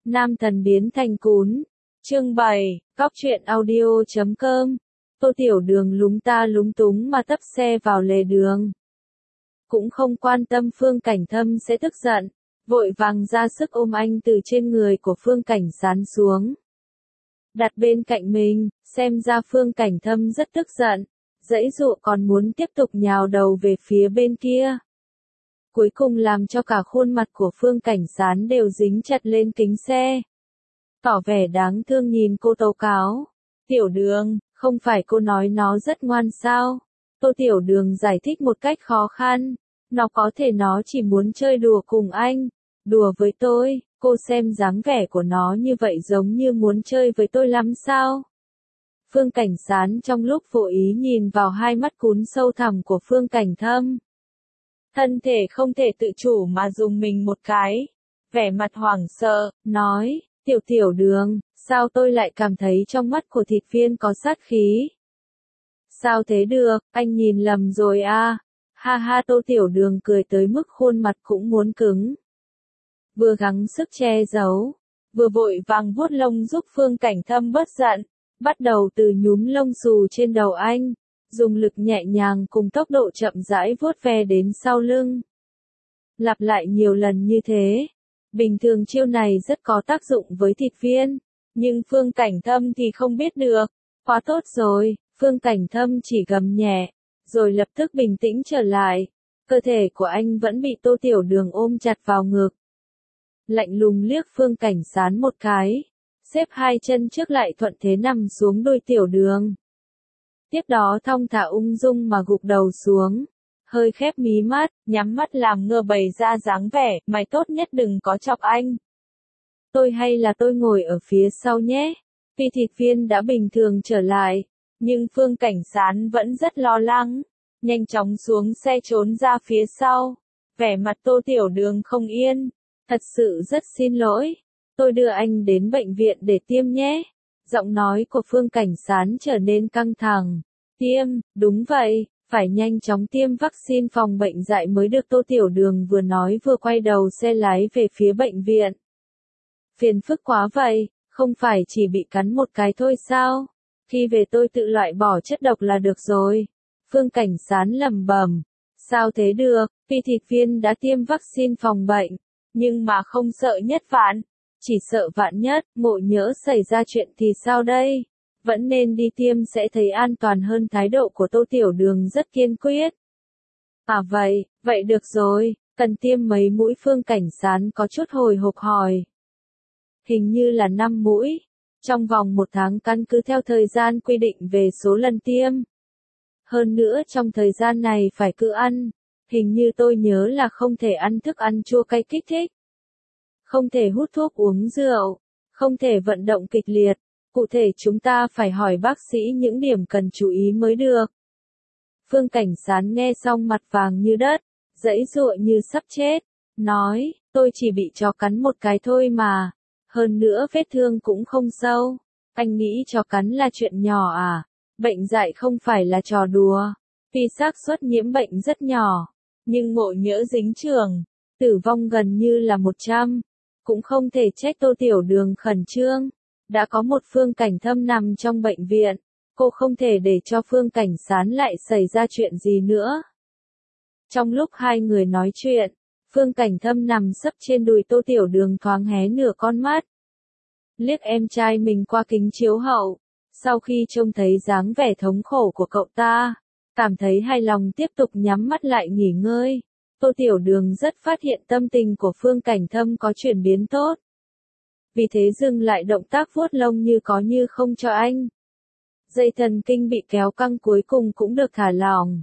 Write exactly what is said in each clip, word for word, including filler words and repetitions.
Nam thần biến thành cún. Chương bảy, Góc truyện audio chấm com. Tô Tiểu Đường lúng ta lúng túng mà tấp xe vào lề đường. Cũng không quan tâm Phương Cảnh Thâm sẽ tức giận, vội vàng ra sức ôm anh từ trên người của Phương Cảnh Sán xuống. Đặt bên cạnh mình, xem ra Phương Cảnh Thâm rất tức giận, giãy giụa còn muốn tiếp tục nhào đầu về phía bên kia. Cuối cùng làm cho cả khuôn mặt của Phương Cảnh Sán đều dính chặt lên kính xe. Tỏ vẻ đáng thương nhìn cô tố cáo. Tiểu Đường, không phải cô nói nó rất ngoan sao? Tô Tiểu Đường giải thích một cách khó khăn. Nó có thể nó chỉ muốn chơi đùa cùng anh. Đùa với tôi, cô xem dáng vẻ của nó như vậy giống như muốn chơi với tôi lắm sao? Phương Cảnh Sán trong lúc vô ý nhìn vào hai mắt cún sâu thẳm của Phương Cảnh Thâm. Thân thể không thể tự chủ mà dùng mình một cái. Vẻ mặt hoảng sợ, nói, Tiểu Tiểu Đường, sao tôi lại cảm thấy trong mắt của thịt viên có sát khí? Sao thế được, anh nhìn lầm rồi à? Ha ha, Tô Tiểu Đường cười tới mức khuôn mặt cũng muốn cứng. Vừa gắng sức che giấu, vừa vội vàng vuốt lông giúp Phương Cảnh Thâm bớt giận, bắt đầu từ nhúm lông xù trên đầu anh, dùng lực nhẹ nhàng cùng tốc độ chậm rãi vuốt ve đến sau lưng. Lặp lại nhiều lần như thế. Bình thường chiêu này rất có tác dụng với thịt viên, nhưng Phương Cảnh Thâm thì không biết được. Quá tốt rồi, Phương Cảnh Thâm chỉ gầm nhẹ, rồi lập tức bình tĩnh trở lại. Cơ thể của anh vẫn bị Tô Tiểu Đường ôm chặt vào ngực. Lạnh lùng liếc Phương Cảnh Sán một cái, xếp hai chân trước lại thuận thế nằm xuống đôi Tiểu Đường. Tiếp đó thong thả ung dung mà gục đầu xuống, hơi khép mí mắt, nhắm mắt làm ngơ bày ra dáng vẻ, mày tốt nhất đừng có chọc anh. Tôi hay là tôi ngồi ở phía sau nhé. Vì thịt viên đã bình thường trở lại, nhưng Phương Cảnh Sán vẫn rất lo lắng, nhanh chóng xuống xe trốn ra phía sau. Vẻ mặt Tô Tiểu Đường không yên, thật sự rất xin lỗi, tôi đưa anh đến bệnh viện để tiêm nhé. Giọng nói của Phương Cảnh Sán trở nên căng thẳng. Tiêm, đúng vậy, phải nhanh chóng tiêm vaccine phòng bệnh dại mới được. Tô Tiểu Đường vừa nói vừa quay đầu xe lái về phía bệnh viện. Phiền phức quá vậy, không phải chỉ bị cắn một cái thôi sao? Khi về tôi tự loại bỏ chất độc là được rồi. Phương Cảnh Sán lẩm bẩm. Sao thế được, vì thịt viên đã tiêm vaccine phòng bệnh, nhưng mà không sợ nhất vạn. Chỉ sợ vạn nhất, ngộ nhỡ xảy ra chuyện thì sao đây? Vẫn nên đi tiêm sẽ thấy an toàn hơn. Thái độ của Tô Tiểu Đường rất kiên quyết. À vậy, vậy được rồi, cần tiêm mấy mũi? Phương Cảnh Sán có chút hồi hộp hỏi. Hình như là năm mũi. Trong vòng một tháng căn cứ theo thời gian quy định về số lần tiêm. Hơn nữa trong thời gian này phải cứ ăn. Hình như tôi nhớ là không thể ăn thức ăn chua cay kích thích. Không thể hút thuốc uống rượu. Không thể vận động kịch liệt. Cụ thể chúng ta phải hỏi bác sĩ những điểm cần chú ý mới được. Phương Cảnh Sán nghe xong mặt vàng như đất, giãy giụa như sắp chết, nói, tôi chỉ bị chó cắn một cái thôi mà, hơn nữa vết thương cũng không sâu, anh nghĩ chó cắn là chuyện nhỏ à? Bệnh dại không phải là trò đùa, vì xác suất nhiễm bệnh rất nhỏ, nhưng ngộ nhỡ dính chưởng, tử vong gần như là một trăm, cũng không thể trách Tô Tiểu Đường khẩn trương. Đã có một Phương Cảnh Thâm nằm trong bệnh viện, cô không thể để cho Phương Cảnh Sán lại xảy ra chuyện gì nữa. Trong lúc hai người nói chuyện, Phương Cảnh Thâm nằm sấp trên đùi Tô Tiểu Đường thoáng hé nửa con mắt. Liếc em trai mình qua kính chiếu hậu, sau khi trông thấy dáng vẻ thống khổ của cậu ta, cảm thấy hài lòng tiếp tục nhắm mắt lại nghỉ ngơi. Tô Tiểu Đường rất phát hiện tâm tình của Phương Cảnh Thâm có chuyển biến tốt. Vì thế dừng lại động tác vuốt lông như có như không cho anh. Dây thần kinh bị kéo căng cuối cùng cũng được thả lỏng.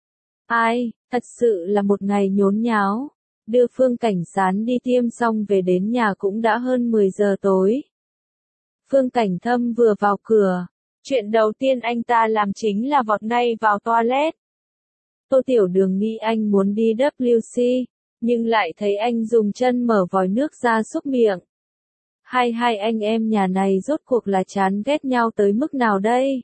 Ai, thật sự là một ngày nhốn nháo. Đưa Phương Cảnh Sán đi tiêm xong về đến nhà cũng đã hơn mười giờ tối. Phương Cảnh Thâm vừa vào cửa, chuyện đầu tiên anh ta làm chính là vọt ngay vào toilet. Tô Tiểu Đường nghĩ anh muốn đi vê kép xê, nhưng lại thấy anh dùng chân mở vòi nước ra súc miệng. Hai hai anh em nhà này rốt cuộc là chán ghét nhau tới mức nào đây?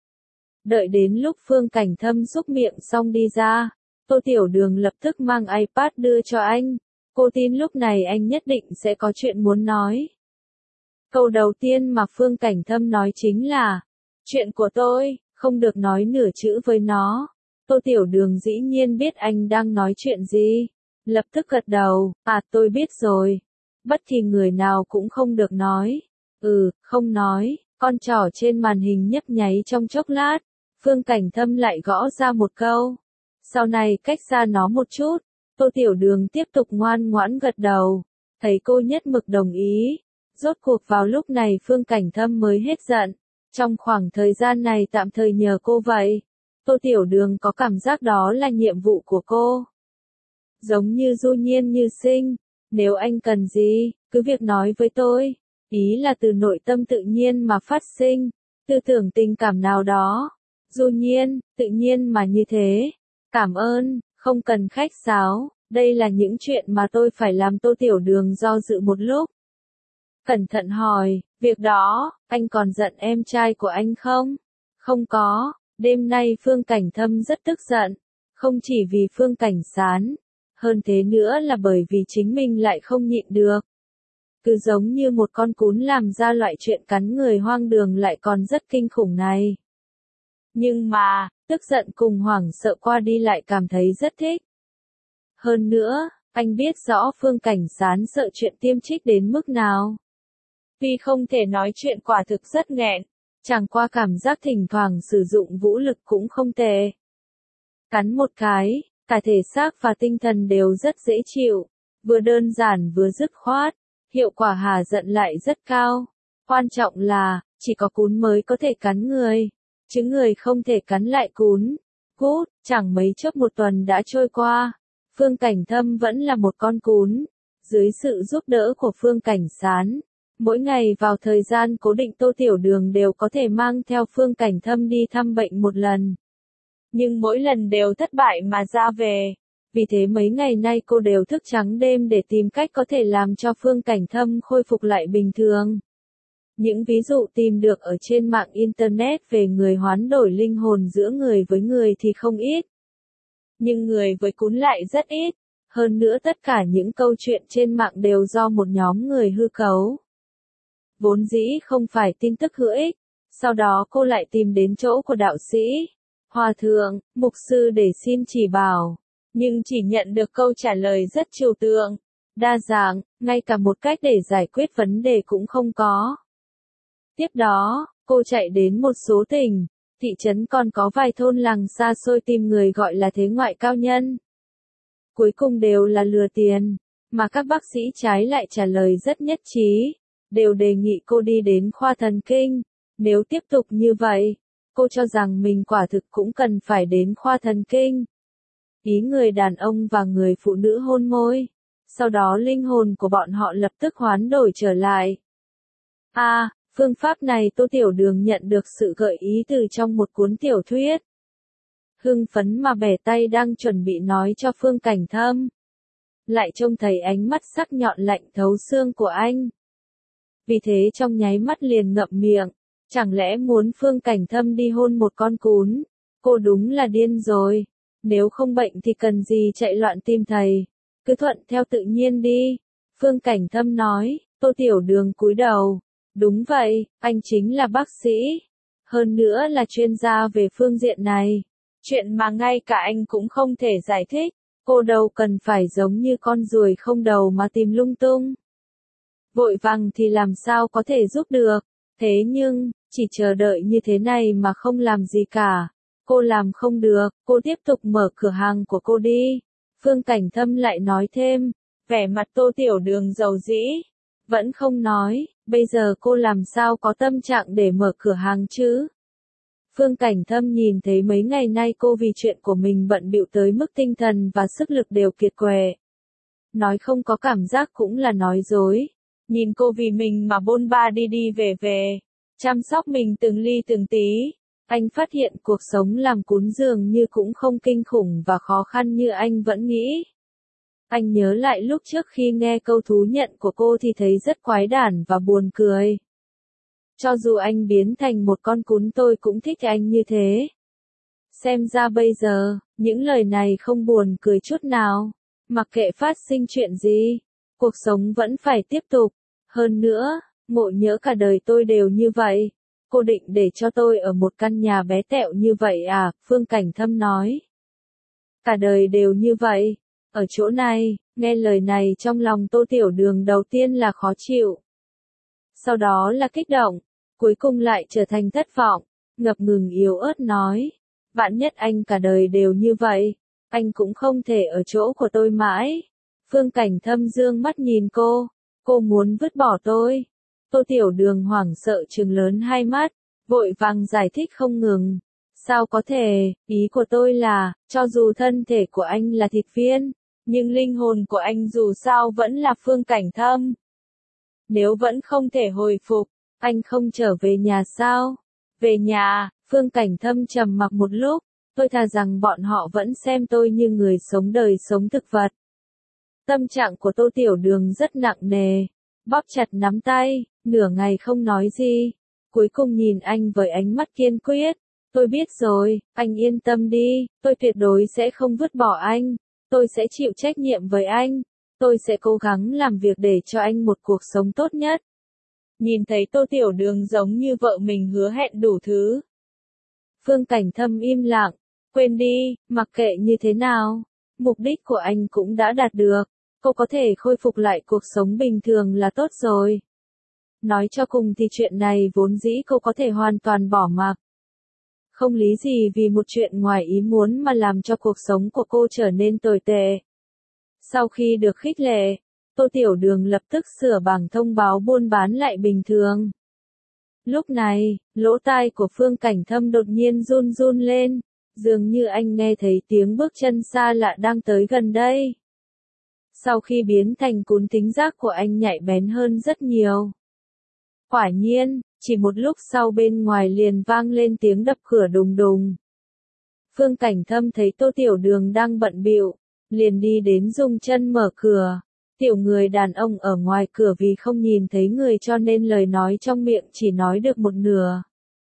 Đợi đến lúc Phương Cảnh Thâm xúc miệng xong đi ra, Tô Tiểu Đường lập tức mang iPad đưa cho anh. Cô tin lúc này anh nhất định sẽ có chuyện muốn nói. Câu đầu tiên mà Phương Cảnh Thâm nói chính là, chuyện của tôi, không được nói nửa chữ với nó. Tô Tiểu Đường dĩ nhiên biết anh đang nói chuyện gì. Lập tức gật đầu, à tôi biết rồi. Bất kỳ người nào cũng không được nói. Ừ, không nói. Con trỏ trên màn hình nhấp nháy trong chốc lát. Phương Cảnh Thâm lại gõ ra một câu. Sau này cách xa nó một chút. Tô Tiểu Đường tiếp tục ngoan ngoãn gật đầu. Thấy cô nhất mực đồng ý. Rốt cuộc vào lúc này Phương Cảnh Thâm mới hết giận. Trong khoảng thời gian này tạm thời nhờ cô vậy. Tô Tiểu Đường có cảm giác đó là nhiệm vụ của cô. Giống như du nhiên như sinh. Nếu anh cần gì, cứ việc nói với tôi. Ý là từ nội tâm tự nhiên mà phát sinh. Tư tưởng tình cảm nào đó. Du nhiên, tự nhiên mà như thế. Cảm ơn, không cần khách sáo. Đây là những chuyện mà tôi phải làm. Tô Tiểu Đường do dự một lúc. Cẩn thận hỏi, việc đó, anh còn giận em trai của anh không? Không có, đêm nay Phương Cảnh Thâm rất tức giận. Không chỉ vì Phương Cảnh Sán. Hơn thế nữa là bởi vì chính mình lại không nhịn được. Cứ giống như một con cún làm ra loại chuyện cắn người hoang đường lại còn rất kinh khủng này. Nhưng mà, tức giận cùng hoảng sợ qua đi lại cảm thấy rất thích. Hơn nữa, anh biết rõ Phương Cảnh Sán sợ chuyện tiêm trích đến mức nào. Tuy không thể nói chuyện quả thực rất nghẹn, chẳng qua cảm giác thỉnh thoảng sử dụng vũ lực cũng không tệ. Cắn một cái, cả thể xác và tinh thần đều rất dễ chịu, vừa đơn giản vừa dứt khoát, hiệu quả hà giận lại rất cao. Quan trọng là, chỉ có cún mới có thể cắn người, chứ người không thể cắn lại cún. Cút, chẳng mấy chốc một tuần đã trôi qua, Phương Cảnh Thâm vẫn là một con cún. Dưới sự giúp đỡ của Phương Cảnh Sán, mỗi ngày vào thời gian cố định Tô Tiểu Đường đều có thể mang theo Phương Cảnh Thâm đi thăm bệnh một lần. Nhưng mỗi lần đều thất bại mà ra về. Vì thế mấy ngày nay cô đều thức trắng đêm để tìm cách có thể làm cho Phương Cảnh Thâm khôi phục lại bình thường. Những ví dụ tìm được ở trên mạng Internet về người hoán đổi linh hồn giữa người với người thì không ít. Nhưng người với cún lại rất ít. Hơn nữa tất cả những câu chuyện trên mạng đều do một nhóm người hư cấu. Vốn dĩ không phải tin tức hữu ích. Sau đó cô lại tìm đến chỗ của đạo sĩ, hòa thượng, mục sư để xin chỉ bảo. Nhưng chỉ nhận được câu trả lời rất trừu tượng, đa dạng, ngay cả một cách để giải quyết vấn đề cũng không có. Tiếp đó, cô chạy đến một số tỉnh, thị trấn còn có vài thôn làng xa xôi tìm người gọi là thế ngoại cao nhân. Cuối cùng đều là lừa tiền, mà các bác sĩ trái lại trả lời rất nhất trí, đều đề nghị cô đi đến khoa thần kinh. Nếu tiếp tục như vậy, cô cho rằng mình quả thực cũng cần phải đến khoa thần kinh. Ý người đàn ông và người phụ nữ hôn môi. Sau đó linh hồn của bọn họ lập tức hoán đổi trở lại. À, phương pháp này Tô Tiểu Đường nhận được sự gợi ý từ trong một cuốn tiểu thuyết. Hưng phấn mà bẻ tay đang chuẩn bị nói cho Phương Cảnh Thâm. Lại trông thấy ánh mắt sắc nhọn lạnh thấu xương của anh. Vì thế trong nháy mắt liền ngậm miệng. Chẳng lẽ muốn Phương Cảnh Thâm đi hôn một con cún? Cô đúng là điên rồi. Nếu không bệnh thì cần gì chạy loạn tìm thầy. Cứ thuận theo tự nhiên đi. Phương Cảnh Thâm nói. Tô Tiểu Đường cúi đầu. Đúng vậy, anh chính là bác sĩ. Hơn nữa là chuyên gia về phương diện này. Chuyện mà ngay cả anh cũng không thể giải thích. Cô đâu cần phải giống như con ruồi không đầu mà tìm lung tung. Vội vàng thì làm sao có thể giúp được. Thế nhưng, chỉ chờ đợi như thế này mà không làm gì cả. Cô làm không được, cô tiếp tục mở cửa hàng của cô đi. Phương Cảnh Thâm lại nói thêm, vẻ mặt Tô Tiểu Đường dầu dĩ. Vẫn không nói, bây giờ cô làm sao có tâm trạng để mở cửa hàng chứ? Phương Cảnh Thâm nhìn thấy mấy ngày nay cô vì chuyện của mình bận bịu tới mức tinh thần và sức lực đều kiệt quệ. Nói không có cảm giác cũng là nói dối. Nhìn cô vì mình mà bôn ba đi đi về về, chăm sóc mình từng ly từng tí. Anh phát hiện cuộc sống làm cún dường như cũng không kinh khủng và khó khăn như anh vẫn nghĩ. Anh nhớ lại lúc trước khi nghe câu thú nhận của cô thì thấy rất quái đản và buồn cười. Cho dù anh biến thành một con cún tôi cũng thích anh như thế. Xem ra bây giờ, những lời này không buồn cười chút nào. Mặc kệ phát sinh chuyện gì, cuộc sống vẫn phải tiếp tục. Hơn nữa, ngộ nhỡ cả đời tôi đều như vậy. Cô định để cho tôi ở một căn nhà bé tẹo như vậy à? Phương Cảnh Thâm nói. Cả đời đều như vậy. Ở chỗ này, nghe lời này trong lòng Tô Tiểu Đường đầu tiên là khó chịu. Sau đó là kích động, cuối cùng lại trở thành thất vọng, ngập ngừng yếu ớt nói. Vạn nhất anh cả đời đều như vậy, anh cũng không thể ở chỗ của tôi mãi. Phương Cảnh Thâm dương mắt nhìn cô, cô muốn vứt bỏ tôi. Tô Tiểu Đường hoảng sợ trừng lớn hai mắt, vội vàng giải thích không ngừng. Sao có thể, ý của tôi là, cho dù thân thể của anh là thịt viên, nhưng linh hồn của anh dù sao vẫn là Phương Cảnh Thâm. Nếu vẫn không thể hồi phục, anh không trở về nhà sao? Về nhà, Phương Cảnh Thâm trầm mặc một lúc, tôi thà rằng bọn họ vẫn xem tôi như người sống đời sống thực vật. Tâm trạng của Tô Tiểu Đường rất nặng nề, bóp chặt nắm tay, nửa ngày không nói gì, cuối cùng nhìn anh với ánh mắt kiên quyết. Tôi biết rồi, anh yên tâm đi, tôi tuyệt đối sẽ không vứt bỏ anh, tôi sẽ chịu trách nhiệm với anh, tôi sẽ cố gắng làm việc để cho anh một cuộc sống tốt nhất. Nhìn thấy Tô Tiểu Đường giống như vợ mình hứa hẹn đủ thứ. Phương Cảnh Thâm im lặng, quên đi, mặc kệ như thế nào, mục đích của anh cũng đã đạt được, cô có thể khôi phục lại cuộc sống bình thường là tốt rồi. Nói cho cùng thì chuyện này vốn dĩ cô có thể hoàn toàn bỏ mặc. Không lý gì vì một chuyện ngoài ý muốn mà làm cho cuộc sống của cô trở nên tồi tệ. Sau khi được khích lệ, Tô Tiểu Đường lập tức sửa bảng thông báo buôn bán lại bình thường. Lúc này, lỗ tai của Phương Cảnh Thâm đột nhiên run run lên, dường như anh nghe thấy tiếng bước chân xa lạ đang tới gần đây. Sau khi biến thành cún thính giác của anh nhạy bén hơn rất nhiều. Quả nhiên, chỉ một lúc sau bên ngoài liền vang lên tiếng đập cửa đùng đùng. Phương Cảnh Thâm thấy Tô Tiểu Đường đang bận bịu, liền đi đến dùng chân mở cửa. Tiểu người đàn ông ở ngoài cửa vì không nhìn thấy người cho nên lời nói trong miệng chỉ nói được một nửa.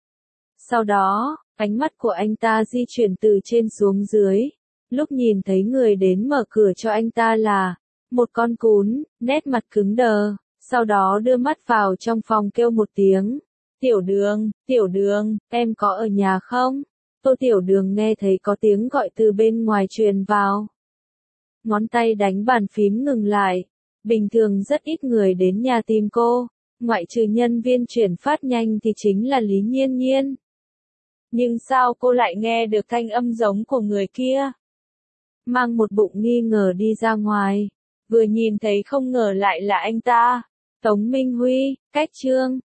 Sau đó, ánh mắt của anh ta di chuyển từ trên xuống dưới, lúc nhìn thấy người đến mở cửa cho anh ta là một con cún, nét mặt cứng đờ, sau đó đưa mắt vào trong phòng kêu một tiếng. Tiểu Đường, Tiểu Đường, em có ở nhà không? Tô Tiểu Đường nghe thấy có tiếng gọi từ bên ngoài truyền vào. Ngón tay đánh bàn phím ngừng lại. Bình thường rất ít người đến nhà tìm cô, ngoại trừ nhân viên chuyển phát nhanh thì chính là Lý Nhiên Nhiên. Nhưng sao cô lại nghe được thanh âm giống của người kia? Mang một bụng nghi ngờ đi ra ngoài, vừa nhìn thấy không ngờ lại là anh ta. Tống Minh Huy, cách chương.